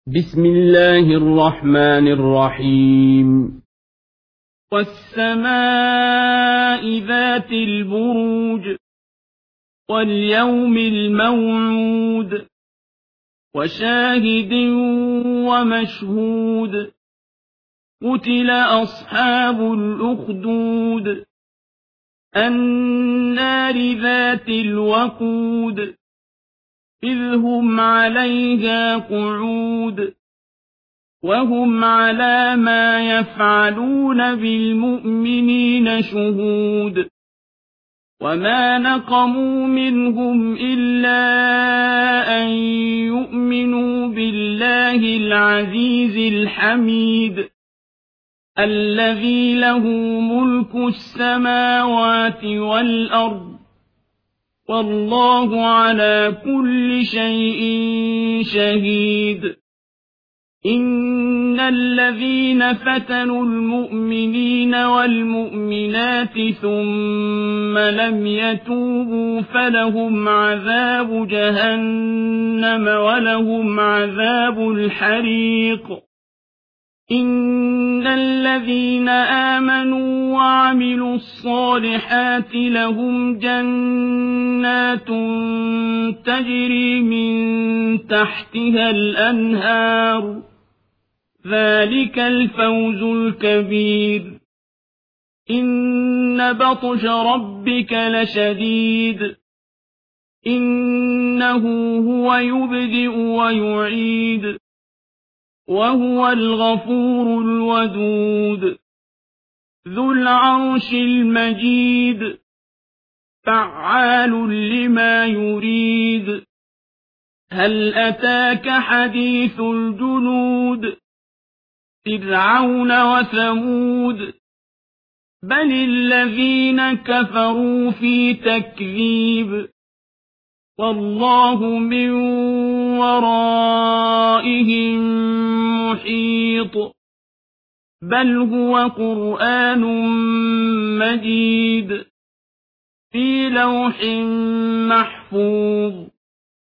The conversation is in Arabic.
بسم الله الرحمن الرحيم. والسماء ذات البروج واليوم الموعود وشاهد ومشهود قتل أصحاب الأخدود النار ذات الوقود إذ هم عليها قعود وهم على ما يفعلون بالمؤمنين شهود وما نقموا منهم إلا أن يؤمنوا بالله العزيز الحميد الذي له ملك السماوات والأرض والله على كل شيء شهيد. إن الذين فتنوا المؤمنين والمؤمنات ثم لم يتوبوا فلهم عذاب جهنم ولهم عذاب الحريق. إن الذين آمنوا وعملوا الصالحات لهم جنات تجري من تحتها الأنهار ذلك الفوز الكبير. إن بطش ربك لشديد إنه هو يبدئ ويعيد وهو الغفور الودود ذو العرش المجيد فعال لما يريد. هل أتاك حديث الجنود فرعون وثمود بل الذين كفروا في تكذيب والله من ورائهم محيط بل هو قرآن مجيد في لوح محفوظ.